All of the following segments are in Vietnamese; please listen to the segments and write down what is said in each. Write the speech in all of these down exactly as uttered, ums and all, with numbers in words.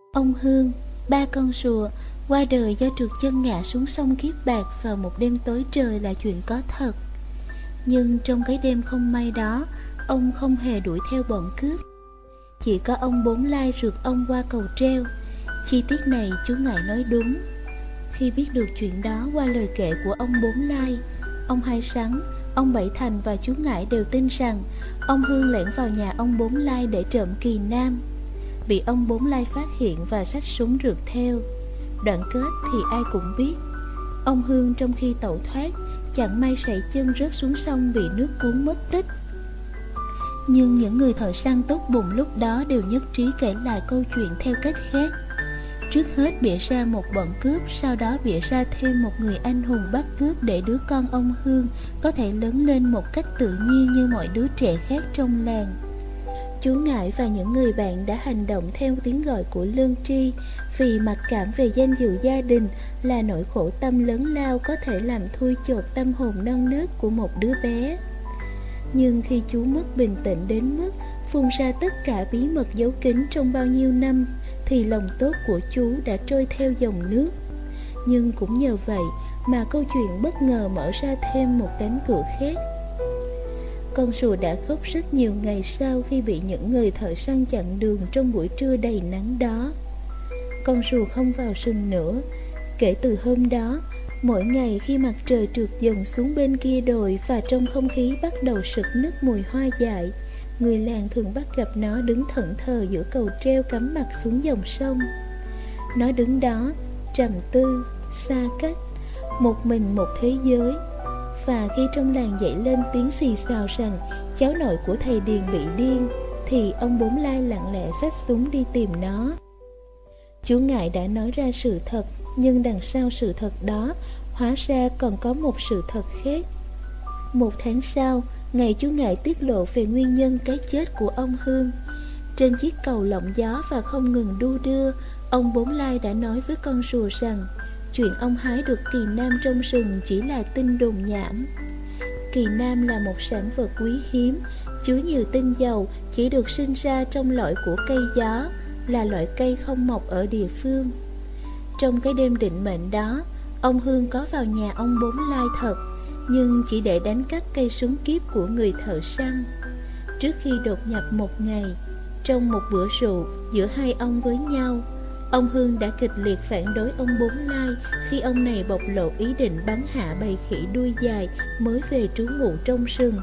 Ông Hương, ba con rùa, qua đời do trượt chân ngã xuống sông Kiếp Bạc vào một đêm tối trời là chuyện có thật. Nhưng trong cái đêm không may đó, ông không hề đuổi theo bọn cướp. Chỉ có ông Bốn Lai rượt ông qua cầu treo. Chi tiết này chú Ngải nói đúng. Khi biết được chuyện đó qua lời kể của ông Bốn Lai, ông Hai Sắn, ông Bảy Thành và chú Ngải đều tin rằng ông Hương lẻn vào nhà ông Bốn Lai để trộm kỳ nam. Bị ông Bốn Lai phát hiện và xách súng rượt theo. Đoạn kết thì ai cũng biết. Ông Hương trong khi tẩu thoát, chẳng may sảy chân rớt xuống sông bị nước cuốn mất tích. Nhưng những người thợ săn tốt bụng lúc đó đều nhất trí kể lại câu chuyện theo cách khác. Trước hết bịa ra một bọn cướp, sau đó bịa ra thêm một người anh hùng bắt cướp để đứa con ông Hương có thể lớn lên một cách tự nhiên như mọi đứa trẻ khác trong làng. Chú Ngải và những người bạn đã hành động theo tiếng gọi của lương tri, vì mặc cảm về danh dự gia đình là nỗi khổ tâm lớn lao có thể làm thui chột tâm hồn non nớt của một đứa bé. Nhưng khi chú mất bình tĩnh đến mức phun ra tất cả bí mật giấu kín trong bao nhiêu năm, thì lòng tốt của chú đã trôi theo dòng nước. Nhưng cũng nhờ vậy mà câu chuyện bất ngờ mở ra thêm một cánh cửa khác. Con rùa đã khóc rất nhiều ngày sau khi bị những người thợ săn chặn đường trong buổi trưa đầy nắng đó. Con rùa không vào rừng nữa. Kể từ hôm đó, mỗi ngày khi mặt trời trượt dần xuống bên kia đồi và trong không khí bắt đầu sực nức mùi hoa dại, người làng thường bắt gặp nó đứng thẫn thờ giữa cầu treo cắm mặt xuống dòng sông. Nó đứng đó, trầm tư, xa cách, một mình một thế giới. Và khi trong làng dậy lên tiếng xì xào rằng cháu nội của thầy Điền bị điên, thì ông Bốn Lai lặng lẽ xách súng đi tìm nó. Chú Ngải đã nói ra sự thật, nhưng đằng sau sự thật đó, hóa ra còn có một sự thật khác. Một tháng sau, ngày chú Ngải tiết lộ về nguyên nhân cái chết của ông Hương. Trên chiếc cầu lộng gió và không ngừng đu đưa, ông Bốn Lai đã nói với con rùa rằng chuyện ông hái được kỳ nam trong rừng chỉ là tin đồn nhảm. Kỳ nam là một sản vật quý hiếm, chứa nhiều tinh dầu, chỉ được sinh ra trong lõi của cây gió, là loại cây không mọc ở địa phương. Trong cái đêm định mệnh đó, ông Hương có vào nhà ông Bốn Lai thật, nhưng chỉ để đánh cắp cây súng kiếp của người thợ săn. Trước khi đột nhập một ngày, trong một bữa rượu giữa hai ông với nhau, ông Hương đã kịch liệt phản đối ông Bốn Lai khi ông này bộc lộ ý định bắn hạ bầy khỉ đuôi dài mới về trú ngụ trong rừng.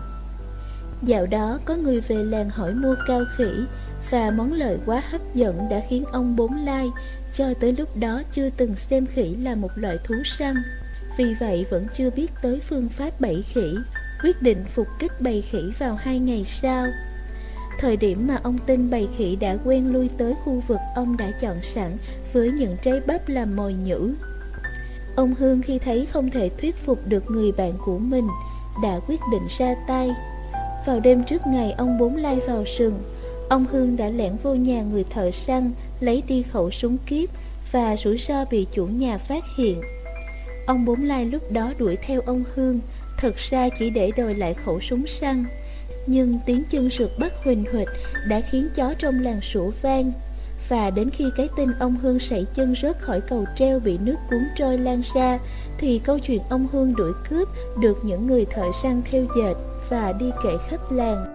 Dạo đó có người về làng hỏi mua cao khỉ, và món lời quá hấp dẫn đã khiến ông Bốn Lai cho tới lúc đó chưa từng xem khỉ là một loại thú săn, vì vậy vẫn chưa biết tới phương pháp bẫy khỉ, quyết định phục kích bầy khỉ vào hai ngày sau. Thời điểm mà ông tin bầy khỉ đã quen lui tới khu vực ông đã chọn sẵn với những trái bắp làm mồi nhử. Ông Hương khi thấy không thể thuyết phục được người bạn của mình, đã quyết định ra tay. Vào đêm trước ngày ông Bốn Lai vào rừng, ông Hương đã lẻn vô nhà người thợ săn, lấy đi khẩu súng kiếp và rủi ro bị chủ nhà phát hiện. Ông Bốn Lai lúc đó đuổi theo ông Hương, thật ra chỉ để đòi lại khẩu súng săn. Nhưng tiếng chân rượt bắt huỳnh huỵch đã khiến chó trong làng sủa vang. Và đến khi cái tin ông Hương sảy chân rớt khỏi cầu treo bị nước cuốn trôi lan ra, thì câu chuyện ông Hương đuổi cướp được những người thợ săn theo dệt và đi kể khắp làng.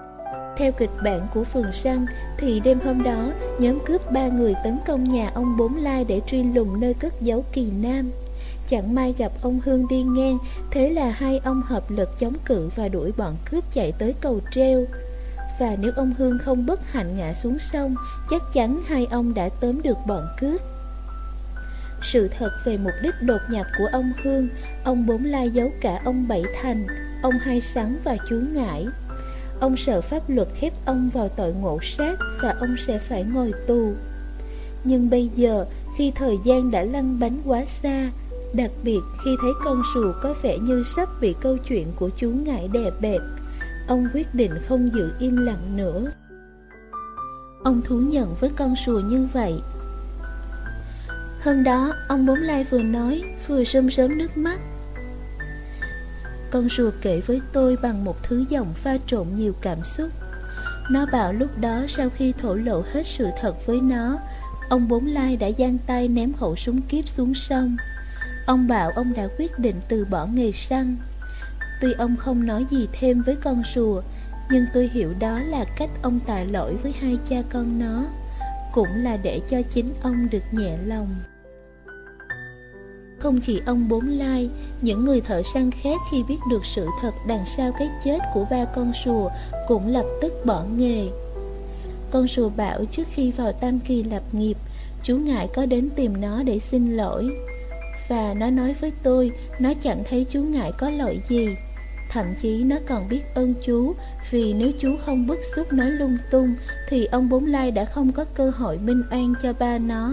Theo kịch bản của phường săn thì đêm hôm đó, nhóm cướp ba người tấn công nhà ông Bốn Lai để truy lùng nơi cất giấu kỳ nam. Chẳng may gặp ông Hương đi ngang, thế là hai ông hợp lực chống cự và đuổi bọn cướp chạy tới cầu treo. Và nếu ông Hương không bất hạnh ngã xuống sông, chắc chắn hai ông đã tóm được bọn cướp. Sự thật về mục đích đột nhập của ông Hương, ông Bốn Lai giấu cả ông Bảy Thành, ông Hai Sắn và chú Ngải. Ông sợ pháp luật khép ông vào tội ngộ sát và ông sẽ phải ngồi tù. Nhưng bây giờ, khi thời gian đã lăn bánh quá xa, đặc biệt khi thấy con rùa có vẻ như sắp bị câu chuyện của chú Ngải đè bẹp, ông quyết định không giữ im lặng nữa. Ông thú nhận với con rùa như vậy. Hôm đó, ông Bốn Lai vừa nói, vừa rơm rớm nước mắt. Con rùa kể với tôi bằng một thứ giọng pha trộn nhiều cảm xúc. Nó bảo lúc đó sau khi thổ lộ hết sự thật với nó, ông Bốn Lai đã giang tay ném khẩu súng kíp xuống sông. Ông bảo ông đã quyết định từ bỏ nghề săn. Tuy ông không nói gì thêm với con rùa, nhưng tôi hiểu đó là cách ông tạ lỗi với hai cha con nó, cũng là để cho chính ông được nhẹ lòng. Không chỉ ông Bốn Lai, những người thợ săn khác khi biết được sự thật đằng sau cái chết của ba con rùa cũng lập tức bỏ nghề. Con rùa bảo trước khi vào Tam Kỳ lập nghiệp, chú Ngải có đến tìm nó để xin lỗi. Và nó nói với tôi, nó chẳng thấy chú Ngải có lỗi gì. Thậm chí nó còn biết ơn chú, vì nếu chú không bức xúc nói lung tung thì ông Bốn Lai đã không có cơ hội minh oan cho ba nó.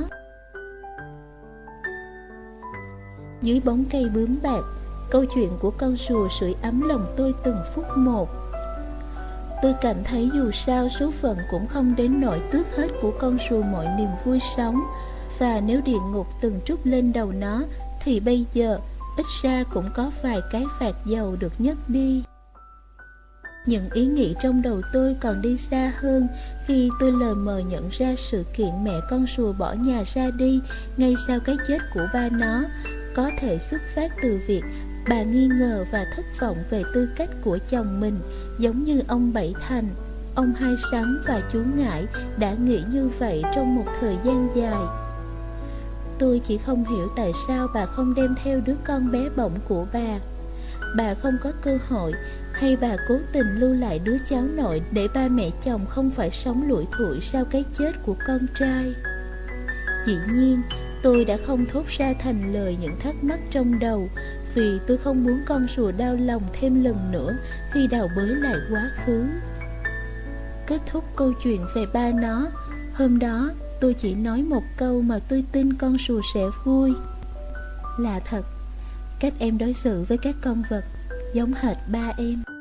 Dưới bóng cây bướm bạc, câu chuyện của con rùa sưởi ấm lòng tôi từng phút một. Tôi cảm thấy dù sao số phận cũng không đến nỗi tước hết của con rùa mọi niềm vui sống. Và nếu địa ngục từng trút lên đầu nó, thì bây giờ ít ra cũng có vài cái phạt dầu được nhấc đi. Những ý nghĩ trong đầu tôi còn đi xa hơn khi tôi lờ mờ nhận ra sự kiện mẹ con rùa bỏ nhà ra đi ngay sau cái chết của ba nó có thể xuất phát từ việc bà nghi ngờ và thất vọng về tư cách của chồng mình, giống như ông Bảy Thành, ông Hai Sắn và chú Ngải đã nghĩ như vậy trong một thời gian dài. Tôi chỉ không hiểu tại sao bà không đem theo đứa con bé bỏng của bà. Bà không có cơ hội, hay bà cố tình lưu lại đứa cháu nội để ba mẹ chồng không phải sống lủi thủi sau cái chết của con trai. Dĩ nhiên, tôi đã không thốt ra thành lời những thắc mắc trong đầu, vì tôi không muốn con rùa đau lòng thêm lần nữa khi đào bới lại quá khứ. Kết thúc câu chuyện về ba nó, hôm đó tôi chỉ nói một câu mà tôi tin con rùa sẽ vui. Là thật, cách em đối xử với các con vật giống hệt ba em.